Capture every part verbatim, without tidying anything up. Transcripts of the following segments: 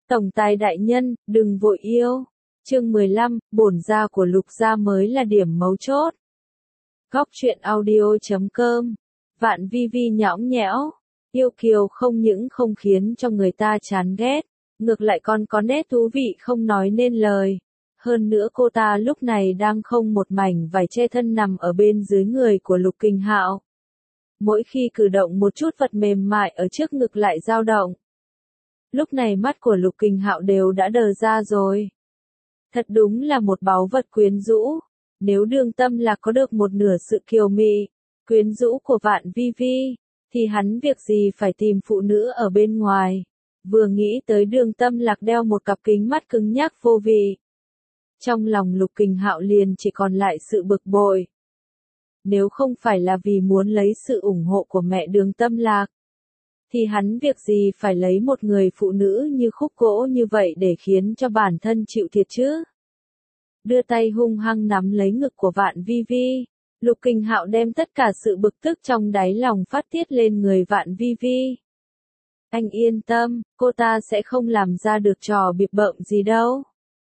Tổng tài đại nhân, đừng vội yêu. Chương mười lăm, bổn gia của Lục gia mới là điểm mấu chốt. Góc truyện audio chấm com. Vạn Vi Vi nhõng nhẽo, yêu kiều không những không khiến cho người ta chán ghét, ngược lại còn có nét thú vị không nói nên lời. Hơn nữa cô ta lúc này đang không một mảnh vải che thân nằm ở bên dưới người của Lục Kình Hạo. Mỗi khi cử động một chút vật mềm mại ở trước ngực lại dao động. Lúc này mắt của Lục Kình Hạo đều đã đờ ra rồi. Thật đúng là một báu vật quyến rũ. Nếu Đường Tâm Lạc có được một nửa sự kiều mị, quyến rũ của Vạn Vi Vi, thì hắn việc gì phải tìm phụ nữ ở bên ngoài. Vừa nghĩ tới Đường Tâm Lạc đeo một cặp kính mắt cứng nhắc vô vị. Trong lòng Lục Kình Hạo liền chỉ còn lại sự bực bội. Nếu không phải là vì muốn lấy sự ủng hộ của mẹ Đường Tâm Lạc, thì hắn việc gì phải lấy một người phụ nữ như khúc gỗ như vậy để khiến cho bản thân chịu thiệt chứ? Đưa tay hung hăng nắm lấy ngực của Vạn Vi Vi, Lục Kình Hạo đem tất cả sự bực tức trong đáy lòng phát tiết lên người Vạn Vi Vi. Anh yên tâm, cô ta sẽ không làm ra được trò bịp bợm gì đâu.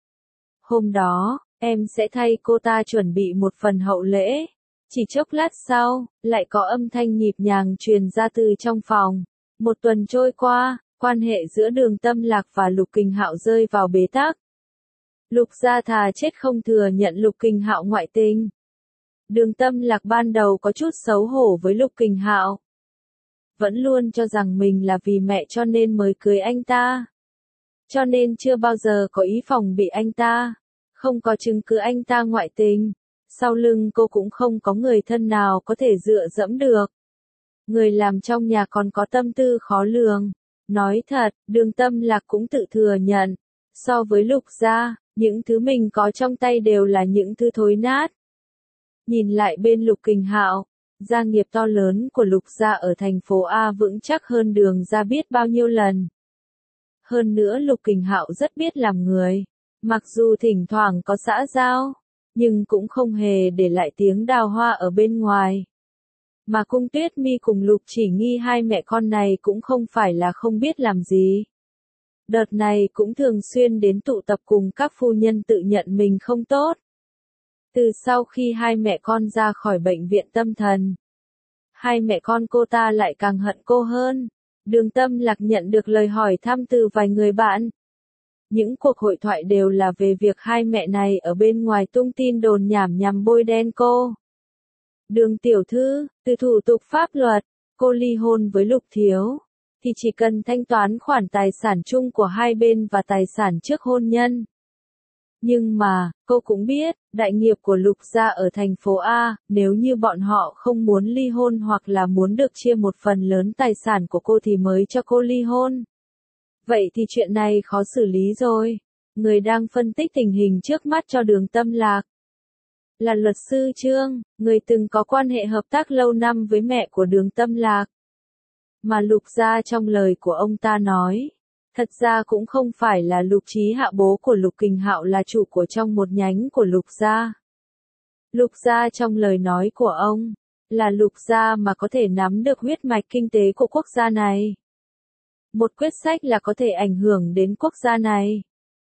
Hôm đó, em sẽ thay cô ta chuẩn bị một phần hậu lễ. Chỉ chốc lát sau, lại có âm thanh nhịp nhàng truyền ra từ trong phòng. Một tuần trôi qua, quan hệ giữa Đường Tâm Lạc và Lục Kình Hạo rơi vào bế tắc. Lục gia thà chết không thừa nhận Lục Kình Hạo ngoại tình. Đường Tâm Lạc ban đầu có chút xấu hổ với Lục Kình Hạo. Vẫn luôn cho rằng mình là vì mẹ cho nên mới cưới anh ta. Cho nên chưa bao giờ có ý phòng bị anh ta. Không có chứng cứ anh ta ngoại tình. Sau lưng cô cũng không có người thân nào có thể dựa dẫm được. Người làm trong nhà còn có tâm tư khó lường. Nói thật, Đường Tâm Lạc cũng tự thừa nhận. So với Lục gia, những thứ mình có trong tay đều là những thứ thối nát. Nhìn lại bên Lục Kình Hạo, gia nghiệp to lớn của Lục gia ở thành phố A vững chắc hơn Đường gia biết bao nhiêu lần. Hơn nữa Lục Kình Hạo rất biết làm người. Mặc dù thỉnh thoảng có xã giao, nhưng cũng không hề để lại tiếng đào hoa ở bên ngoài. Mà Cung Tuyết Mi cùng Lục Chỉ Nghi hai mẹ con này cũng không phải là không biết làm gì. Đợt này cũng thường xuyên đến tụ tập cùng các phu nhân tự nhận mình không tốt. Từ sau khi hai mẹ con ra khỏi bệnh viện tâm thần, hai mẹ con cô ta lại càng hận cô hơn. Đường Tâm Lạc nhận được lời hỏi thăm từ vài người bạn. Những cuộc hội thoại đều là về việc hai mẹ này ở bên ngoài tung tin đồn nhảm nhằm bôi đen cô. Đường tiểu thư, từ thủ tục pháp luật, cô ly hôn với Lục thiếu, thì chỉ cần thanh toán khoản tài sản chung của hai bên và tài sản trước hôn nhân. Nhưng mà, cô cũng biết, đại nghiệp của Lục gia ở thành phố A, nếu như bọn họ không muốn ly hôn hoặc là muốn được chia một phần lớn tài sản của cô thì mới cho cô ly hôn. Vậy thì chuyện này khó xử lý rồi. Người đang phân tích tình hình trước mắt cho Đường Tâm Lạc là luật sư Trương, người từng có quan hệ hợp tác lâu năm với mẹ của Đường Tâm Lạc. Mà Lục gia trong lời của ông ta nói, thật ra cũng không phải là Lục Chí Hạ bố của Lục Kình Hạo là chủ của trong một nhánh của Lục gia. Lục gia trong lời nói của ông, là Lục gia mà có thể nắm được huyết mạch kinh tế của quốc gia này. Một quyết sách là có thể ảnh hưởng đến quốc gia này.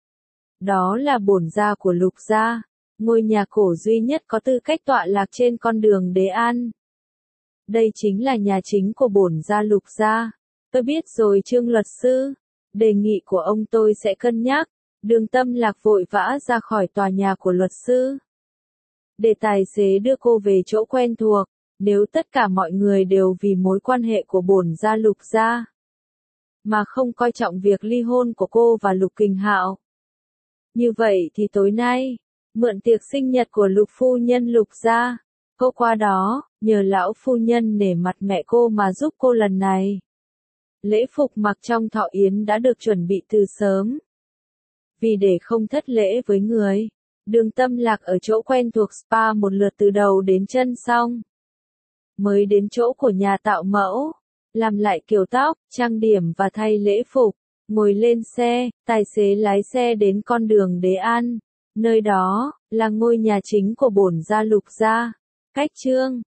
Đó là bổn gia của Lục gia, ngôi nhà cổ duy nhất có tư cách tọa lạc trên con đường Đế An. Đây chính là nhà chính của bổn gia Lục gia. Tôi biết rồi Trương luật sư, đề nghị của ông tôi sẽ cân nhắc. Đường Tâm Lạc vội vã ra khỏi tòa nhà của luật sư, để tài xế đưa cô về chỗ quen thuộc. Nếu tất cả mọi người đều vì mối quan hệ của bổn gia Lục gia mà không coi trọng việc ly hôn của cô và Lục Kình Hạo, như vậy thì tối nay, mượn tiệc sinh nhật của Lục phu nhân Lục gia, cô qua đó, nhờ lão phu nhân nể mặt mẹ cô mà giúp cô lần này. Lễ phục mặc trong thọ yến đã được chuẩn bị từ sớm. Vì để không thất lễ với người, Đường Tâm Lạc ở chỗ quen thuộc spa một lượt từ đầu đến chân xong. Mới đến chỗ của nhà tạo mẫu, làm lại kiểu tóc, trang điểm và thay lễ phục. Ngồi lên xe, tài xế lái xe đến con đường Đế An. Nơi đó, là ngôi nhà chính của bổn gia Lục gia. Cách Trương,